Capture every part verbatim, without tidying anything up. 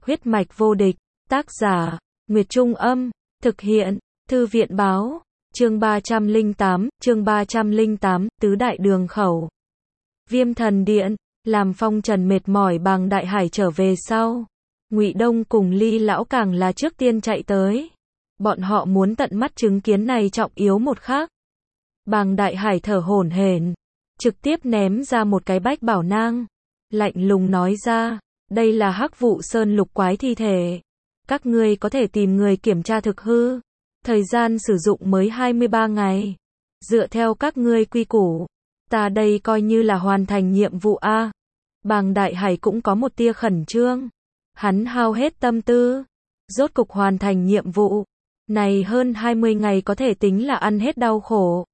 Huyết mạch vô địch, tác giả, Nguyệt Trung Âm, thực hiện, Thư viện Báo, chương ba trăm lẻ tám, chương ba trăm lẻ tám, tứ đại đường khẩu. Viêm thần điện, làm Phong Trần mệt mỏi Bàng Đại Hải trở về sau. Ngụy Đông cùng Ly Lão càng là trước tiên chạy tới. Bọn họ muốn tận mắt chứng kiến này trọng yếu một khắc. Bàng Đại Hải thở hổn hển, trực tiếp ném ra một cái bách bảo nang. Lạnh lùng nói ra, đây là Hắc Vụ Sơn lục quái thi thể. Các ngươi có thể tìm người kiểm tra thực hư. Thời gian sử dụng mới hai mươi ba ngày. Dựa theo các ngươi quy củ, ta đây coi như là hoàn thành nhiệm vụ a. Bàng Đại Hải cũng có một tia khẩn trương. Hắn hao hết tâm tư, rốt cục hoàn thành nhiệm vụ. Này hơn hai mươi ngày có thể tính là ăn hết đau khổ.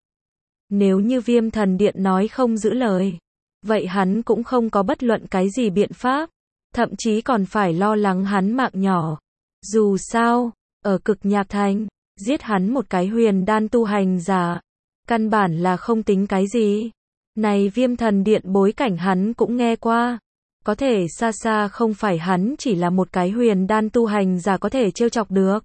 Nếu như Viêm Thần Điện nói không giữ lời, vậy hắn cũng không có bất luận cái gì biện pháp, thậm chí còn phải lo lắng hắn mạng nhỏ. Dù sao, ở Cực Nhạc Thành, giết hắn một cái huyền đan tu hành giả, căn bản là không tính cái gì. Này Viêm Thần Điện bối cảnh hắn cũng nghe qua, có thể xa xa không phải hắn chỉ là một cái huyền đan tu hành giả có thể trêu chọc được.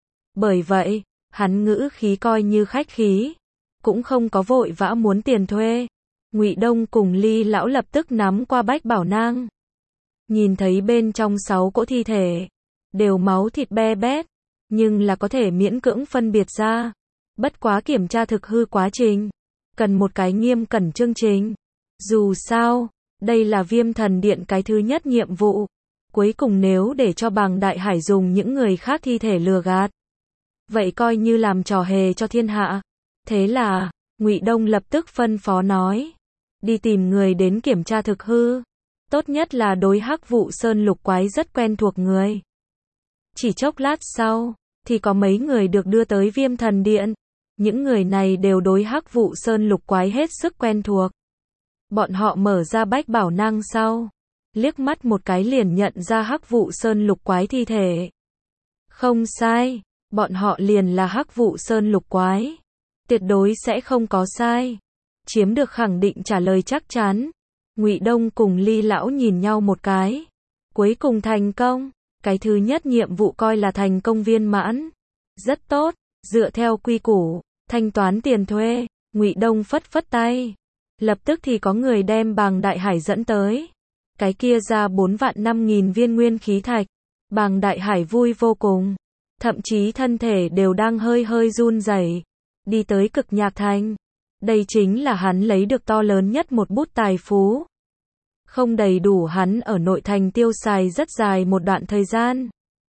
Bởi vậy, hắn ngữ khí coi như khách khí, cũng không có vội vã muốn tiền thuê. Ngụy Đông cùng Ly Lão lập tức nắm qua bách bảo nang. Nhìn thấy bên trong sáu cỗ thi thể, đều máu thịt be bét, nhưng là có thể miễn cưỡng phân biệt ra. Bất quá kiểm tra thực hư quá trình, cần một cái nghiêm cẩn chương trình. Dù sao, đây là Viêm Thần Điện cái thứ nhất nhiệm vụ. Cuối cùng nếu để cho Bàng Đại Hải dùng những người khác thi thể lừa gạt, vậy coi như làm trò hề cho thiên hạ. Thế là, Ngụy Đông lập tức phân phó nói, đi tìm người đến kiểm tra thực hư. Tốt nhất là đối Hắc Vụ Sơn lục quái rất quen thuộc người. Chỉ chốc lát sau, thì có mấy người được đưa tới Viêm Thần Điện. Những người này đều đối Hắc Vụ Sơn lục quái hết sức quen thuộc. Bọn họ mở ra bách bảo nang sau, liếc mắt một cái liền nhận ra Hắc Vụ Sơn lục quái thi thể. Không sai, bọn họ liền là Hắc Vụ Sơn lục quái. Tuyệt đối sẽ không có sai. Chiếm được khẳng định trả lời chắc chắn. Ngụy Đông cùng Ly Lão nhìn nhau một cái. Cuối cùng thành công. Cái thứ nhất nhiệm vụ coi là thành công viên mãn. Rất tốt, dựa theo quy củ, thanh toán tiền thuê. Ngụy Đông phất phất tay. Lập tức thì có người đem Bàng Đại Hải dẫn tới. Cái kia ra bốn vạn năm nghìn viên nguyên khí thạch. Bàng Đại Hải vui vô cùng. Thậm chí thân thể đều đang hơi hơi run rẩy. Đi tới Cực Nhạc Thành. Đây chính là hắn lấy được to lớn nhất một bút tài phú. Không đầy đủ hắn ở nội thành tiêu xài rất dài một đoạn thời gian.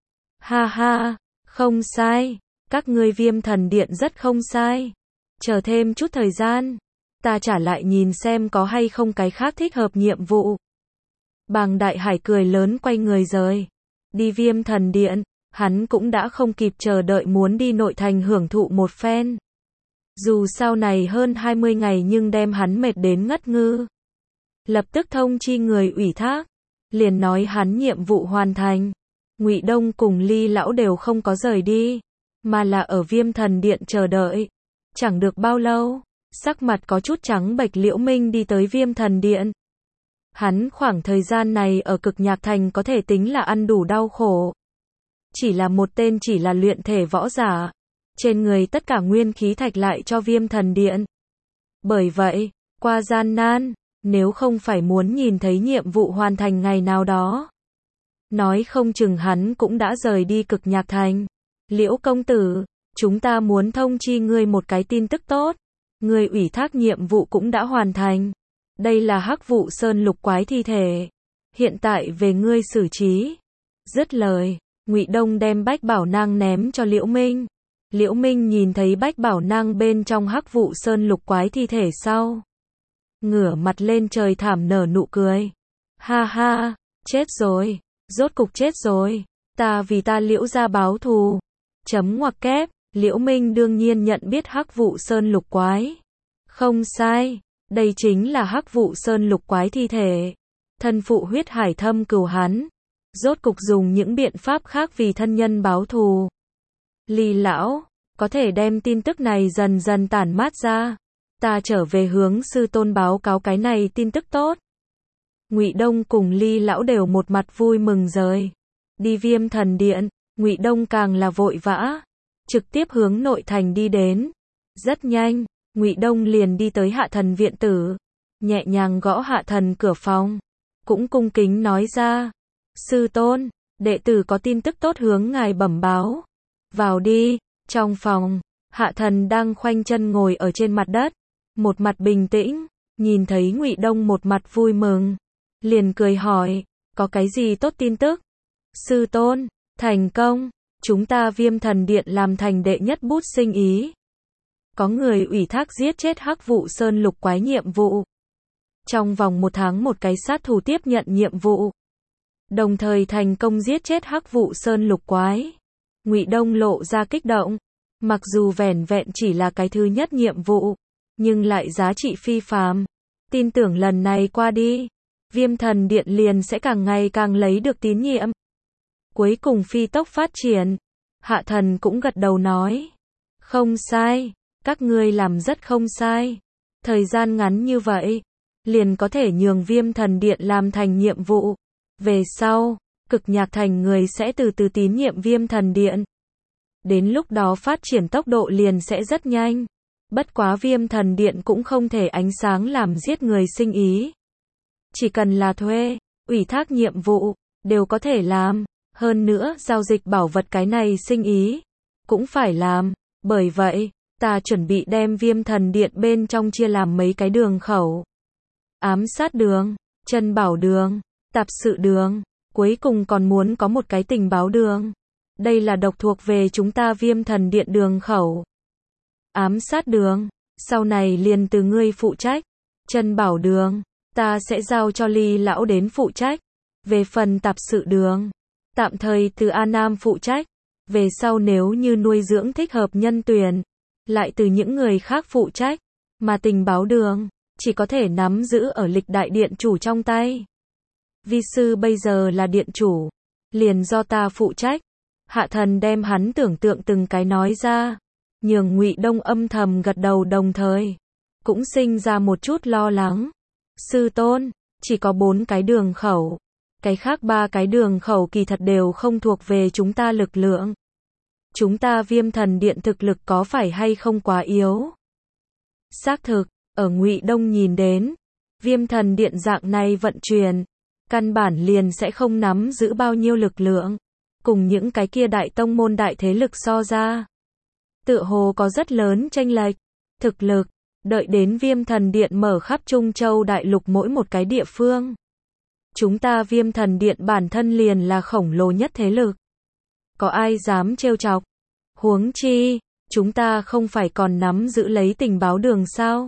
Ha ha, không sai. Các ngươi Viêm Thần Điện rất không sai. Chờ thêm chút thời gian, ta trả lại nhìn xem có hay không cái khác thích hợp nhiệm vụ. Bàng Đại Hải cười lớn quay người rời. Đi Viêm Thần Điện, hắn cũng đã không kịp chờ đợi muốn đi nội thành hưởng thụ một phen. Dù sau này hơn hai mươi ngày nhưng đem hắn mệt đến ngất ngư. Lập tức thông chi người ủy thác, liền nói hắn nhiệm vụ hoàn thành. Ngụy Đông cùng Ly Lão đều không có rời đi, mà là ở Viêm Thần Điện chờ đợi. Chẳng được bao lâu, sắc mặt có chút trắng bệch Liễu Minh đi tới Viêm Thần Điện. Hắn khoảng thời gian này ở Cực Nhạc Thành có thể tính là ăn đủ đau khổ. Chỉ là một tên chỉ là luyện thể võ giả, trên người tất cả nguyên khí thạch lại cho Viêm Thần Điện. Bởi vậy, qua gian nan, nếu không phải muốn nhìn thấy nhiệm vụ hoàn thành ngày nào đó, nói không chừng hắn cũng đã rời đi Cực Nhạc Thành. Liễu công tử, chúng ta muốn thông chi ngươi một cái tin tức tốt. Ngươi ủy thác nhiệm vụ cũng đã hoàn thành. Đây là Hắc Vụ Sơn lục quái thi thể. Hiện tại về ngươi xử trí. Dứt lời, Ngụy Đông đem bách bảo nang ném cho Liễu Minh. Liễu Minh nhìn thấy bách bảo nang bên trong Hắc Vụ Sơn lục quái thi thể sau, ngửa mặt lên trời thảm nở nụ cười. Ha ha, chết rồi, rốt cục chết rồi, ta vì ta Liễu gia báo thù. Chấm ngoặc kép, Liễu Minh đương nhiên nhận biết Hắc Vụ Sơn lục quái. Không sai, đây chính là Hắc Vụ Sơn lục quái thi thể. Thân phụ huyết hải thâm cừu hắn, rốt cục dùng những biện pháp khác vì thân nhân báo thù. Ly Lão, có thể đem tin tức này dần dần tản mát ra. Ta trở về hướng sư tôn báo cáo cái này tin tức tốt. Ngụy Đông cùng Ly Lão đều một mặt vui mừng rời. Đi Viêm Thần Điện, Ngụy Đông càng là vội vã, trực tiếp hướng nội thành đi đến. Rất nhanh, Ngụy Đông liền đi tới Hạ Thần viện tử, nhẹ nhàng gõ Hạ Thần cửa phòng, cũng cung kính nói ra: "Sư tôn, đệ tử có tin tức tốt hướng ngài bẩm báo." "Vào đi." Trong phòng, Hạ Thần đang khoanh chân ngồi ở trên mặt đất, một mặt bình tĩnh, nhìn thấy Ngụy Đông một mặt vui mừng, liền cười hỏi: "Có cái gì tốt tin tức?" "Sư tôn, thành công, chúng ta Viêm Thần Điện làm thành đệ nhất bút sinh ý. Có người ủy thác giết chết Hắc Vụ Sơn lục quái nhiệm vụ. Trong vòng một tháng một cái sát thủ tiếp nhận nhiệm vụ, đồng thời thành công giết chết Hắc Vụ Sơn lục quái." Ngụy Đông lộ ra kích động, mặc dù vẻn vẹn chỉ là cái thứ nhất nhiệm vụ, nhưng lại giá trị phi phàm. Tin tưởng lần này qua đi, Viêm Thần Điện liền sẽ càng ngày càng lấy được tín nhiệm, cuối cùng phi tốc phát triển. Hạ Thần cũng gật đầu nói: "Không sai, các ngươi làm rất không sai. Thời gian ngắn như vậy, liền có thể nhường Viêm Thần Điện làm thành nhiệm vụ. Về sau, Cực Nhạc Thành người sẽ từ từ tín nhiệm Viêm Thần Điện. Đến lúc đó phát triển tốc độ liền sẽ rất nhanh. Bất quá Viêm Thần Điện cũng không thể ánh sáng làm giết người sinh ý. Chỉ cần là thuê, ủy thác nhiệm vụ, đều có thể làm. Hơn nữa, giao dịch bảo vật cái này sinh ý, cũng phải làm. Bởi vậy, ta chuẩn bị đem Viêm Thần Điện bên trong chia làm mấy cái đường khẩu. Ám sát đường, chân bảo đường, tạp sự đường, cuối cùng còn muốn có một cái tình báo đường. Đây là độc thuộc về chúng ta Viêm Thần Điện đường khẩu. Ám sát đường, sau này liền từ ngươi phụ trách. Chân bảo đường, ta sẽ giao cho Ly lão đến phụ trách. Về phần tạp sự đường, tạm thời từ A Nam phụ trách. Về sau nếu như nuôi dưỡng thích hợp nhân tuyển, lại từ những người khác phụ trách. Mà tình báo đường, chỉ có thể nắm giữ ở lịch đại điện chủ trong tay. Vi sư bây giờ là điện chủ, liền do ta phụ trách." Hạ Thần đem hắn tưởng tượng từng cái nói ra, nhường Ngụy Đông âm thầm gật đầu, đồng thời cũng sinh ra một chút lo lắng. "Sư tôn, chỉ có bốn cái đường khẩu, cái khác ba cái đường khẩu kỳ thật đều không thuộc về chúng ta lực lượng. Chúng ta Viêm Thần Điện thực lực có phải hay không quá yếu?" Xác thực, ở Ngụy Đông nhìn đến, Viêm Thần Điện dạng này vận chuyển, căn bản liền sẽ không nắm giữ bao nhiêu lực lượng. Cùng những cái kia đại tông môn đại thế lực so ra, tựa hồ có rất lớn chênh lệch. Thực lực, đợi đến Viêm Thần Điện mở khắp Trung Châu đại lục mỗi một cái địa phương. Chúng ta Viêm Thần Điện bản thân liền là khổng lồ nhất thế lực. Có ai dám trêu chọc? Huống chi, chúng ta không phải còn nắm giữ lấy tình báo đường sao?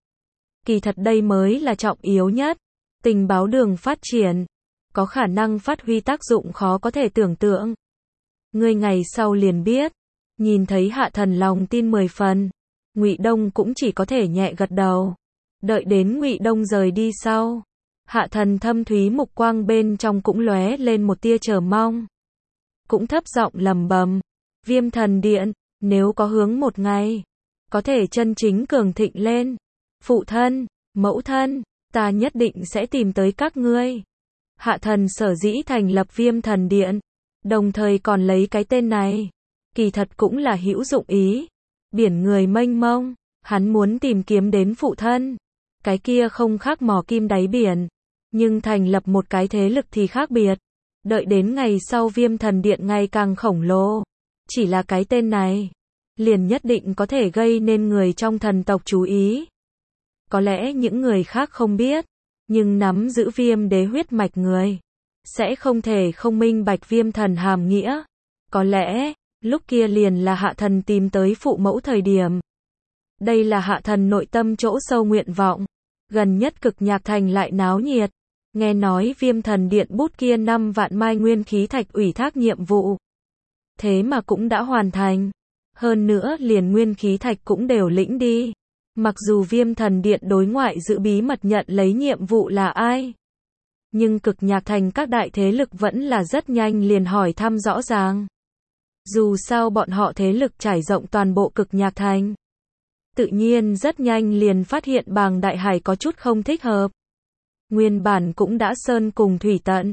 Kỳ thật đây mới là trọng yếu nhất. Tình báo đường phát triển, có khả năng phát huy tác dụng khó có thể tưởng tượng. Ngươi ngày sau liền biết. Nhìn thấy Hạ Thần lòng tin mười phần, Ngụy Đông cũng chỉ có thể nhẹ gật đầu. Đợi đến Ngụy Đông rời đi sau, Hạ Thần thâm thúy mục quang bên trong cũng lóe lên một tia chờ mong. Cũng thấp giọng lẩm bẩm: Viêm Thần Điện, nếu có hướng một ngày, có thể chân chính cường thịnh lên, phụ thân, mẫu thân, ta nhất định sẽ tìm tới các ngươi. Hạ Thần sở dĩ thành lập Viêm Thần Điện, đồng thời còn lấy cái tên này, kỳ thật cũng là hữu dụng ý. Biển người mênh mông, hắn muốn tìm kiếm đến phụ thân. Cái kia không khác mò kim đáy biển, nhưng thành lập một cái thế lực thì khác biệt. Đợi đến ngày sau Viêm Thần Điện ngày càng khổng lồ, chỉ là cái tên này, liền nhất định có thể gây nên người trong thần tộc chú ý. Có lẽ những người khác không biết, nhưng nắm giữ Viêm đế huyết mạch người, sẽ không thể không minh bạch Viêm Thần hàm nghĩa. Có lẽ, lúc kia liền là Hạ Thần tìm tới phụ mẫu thời điểm. Đây là Hạ Thần nội tâm chỗ sâu nguyện vọng. Gần nhất Cực Nhạc Thành lại náo nhiệt. Nghe nói Viêm Thần Điện bút kia năm vạn mai nguyên khí thạch ủy thác nhiệm vụ. Thế mà cũng đã hoàn thành. Hơn nữa liền nguyên khí thạch cũng đều lĩnh đi. Mặc dù Viêm Thần Điện đối ngoại giữ bí mật nhận lấy nhiệm vụ là ai, nhưng Cực Nhạc Thành các đại thế lực vẫn là rất nhanh liền hỏi thăm rõ ràng. Dù sao bọn họ thế lực trải rộng toàn bộ Cực Nhạc Thành, tự nhiên rất nhanh liền phát hiện Bàng Đại Hải có chút không thích hợp. Nguyên bản cũng đã sơn cùng thủy tận,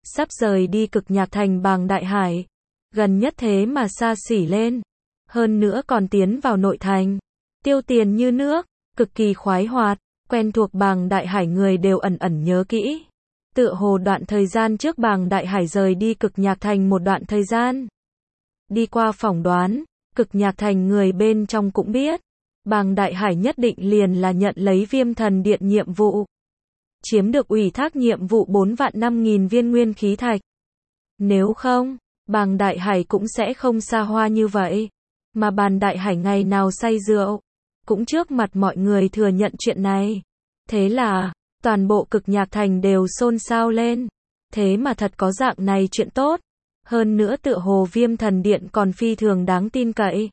sắp rời đi cực nhạc thành Bàng Đại Hải. Gần nhất thế mà xa xỉ lên. Hơn nữa còn tiến vào nội thành. Tiêu tiền như nước, cực kỳ khoái hoạt, quen thuộc Bàng Đại Hải người đều ẩn ẩn nhớ kỹ. Tựa hồ đoạn thời gian trước Bàng Đại Hải rời đi cực nhạc thành một đoạn thời gian. Đi qua phỏng đoán, cực nhạc thành người bên trong cũng biết. Bàng Đại Hải nhất định liền là nhận lấy Viêm Thần Điện nhiệm vụ. Chiếm được ủy thác nhiệm vụ bốn vạn năm nghìn viên nguyên khí thạch. Nếu không, Bàng Đại Hải cũng sẽ không xa hoa như vậy. Mà Bàng Đại Hải ngày nào say rượu, cũng trước mặt mọi người thừa nhận chuyện này. Thế là, toàn bộ cực nhạc thành đều xôn xao lên. Thế mà thật có dạng này chuyện tốt. Hơn nữa tựa hồ Viêm Thần Điện còn phi thường đáng tin cậy.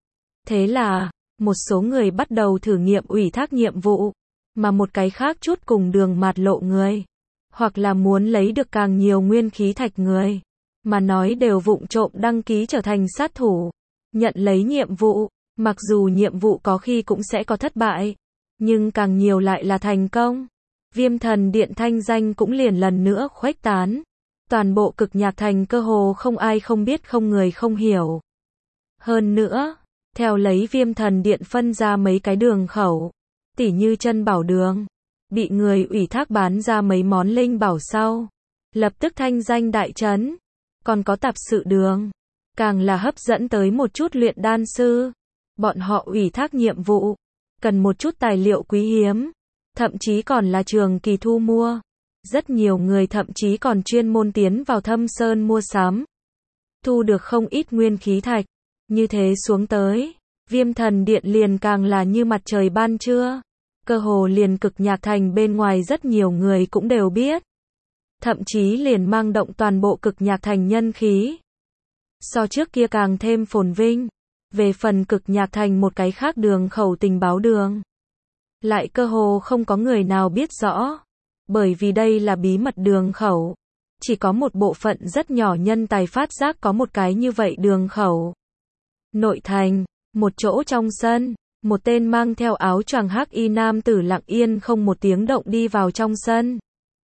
Thế là, một số người bắt đầu thử nghiệm ủy thác nhiệm vụ. Mà một cái khác chút cùng đường mạt lộ người. Hoặc là muốn lấy được càng nhiều nguyên khí thạch người. Mà nói đều vụng trộm đăng ký trở thành sát thủ. Nhận lấy nhiệm vụ. Mặc dù nhiệm vụ có khi cũng sẽ có thất bại. Nhưng càng nhiều lại là thành công. Viêm Thần Điện thanh danh cũng liền lần nữa khuếch tán. Toàn bộ cực nhạc thành cơ hồ không ai không biết không người không hiểu. Hơn nữa, theo lấy Viêm Thần Điện phân ra mấy cái đường khẩu. Tỉ như chân bảo đường. Bị người ủy thác bán ra mấy món linh bảo sau. Lập tức thanh danh đại chấn. Còn có tạp sự đường. Càng là hấp dẫn tới một chút luyện đan sư. Bọn họ ủy thác nhiệm vụ. Cần một chút tài liệu quý hiếm. Thậm chí còn là trường kỳ thu mua. Rất nhiều người thậm chí còn chuyên môn tiến vào Thâm Sơn mua sắm. Thu được không ít nguyên khí thạch. Như thế xuống tới. Viêm Thần Điện liền càng là như mặt trời ban trưa. Cơ hồ liền cực nhạc thành bên ngoài rất nhiều người cũng đều biết. Thậm chí liền mang động toàn bộ cực nhạc thành nhân khí. So trước kia càng thêm phồn vinh. Về phần cực nhạc thành một cái khác đường khẩu tình báo đường. Lại cơ hồ không có người nào biết rõ. Bởi vì đây là bí mật đường khẩu. Chỉ có một bộ phận rất nhỏ nhân tài phát giác có một cái như vậy đường khẩu. Nội thành, một chỗ trong sân, một tên mang theo áo choàng hắc y nam tử lặng yên không một tiếng động đi vào trong sân.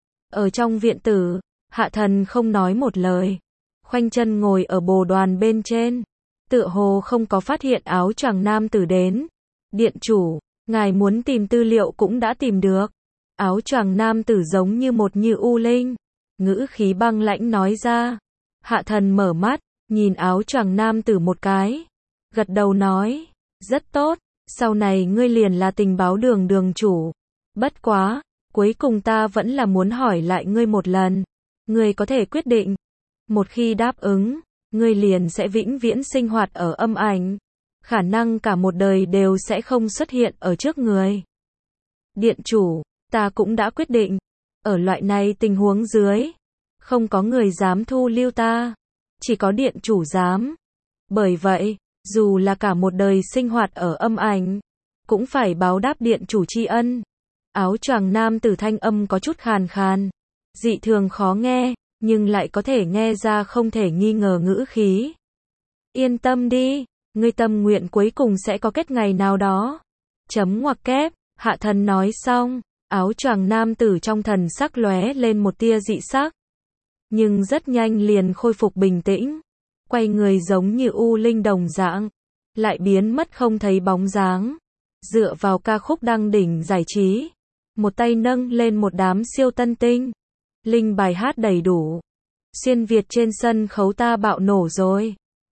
Ở trong viện tử, Hạ Thần không nói một lời. Khoanh chân ngồi ở bồ đoàn bên trên. Tựa hồ không có phát hiện áo choàng nam tử đến. Điện chủ, ngài muốn tìm tư liệu cũng đã tìm được. Áo choàng nam tử giống như một như u linh. Ngữ khí băng lãnh nói ra. Hạ Thần mở mắt, nhìn áo choàng nam tử một cái. Gật đầu nói. Rất tốt, sau này ngươi liền là tình báo đường đường chủ. Bất quá, cuối cùng ta vẫn là muốn hỏi lại ngươi một lần. Ngươi có thể quyết định. Một khi đáp ứng, ngươi liền sẽ vĩnh viễn sinh hoạt ở âm ảnh. Khả năng cả một đời đều sẽ không xuất hiện ở trước người. Điện chủ, ta cũng đã quyết định. Ở loại này tình huống dưới, không có người dám thu lưu ta. Chỉ có điện chủ dám. Bởi vậy, dù là cả một đời sinh hoạt ở âm ảnh, cũng phải báo đáp điện chủ tri ân. Áo choàng nam tử thanh âm có chút khàn khàn. Dị thường khó nghe, nhưng lại có thể nghe ra không thể nghi ngờ ngữ khí. Yên tâm đi, ngươi tâm nguyện cuối cùng sẽ có kết ngày nào đó. Chấm ngoặc kép, Hạ Thần nói xong, áo choàng nam tử trong thần sắc lóe lên một tia dị sắc. Nhưng rất nhanh liền khôi phục bình tĩnh. Quay người giống như u linh đồng dạng. Lại biến mất không thấy bóng dáng. Dựa vào ca khúc đăng đỉnh giải trí. Một tay nâng lên một đám siêu tân tinh. Linh bài hát đầy đủ. Xuyên Việt trên sân khấu ta bạo nổ rồi.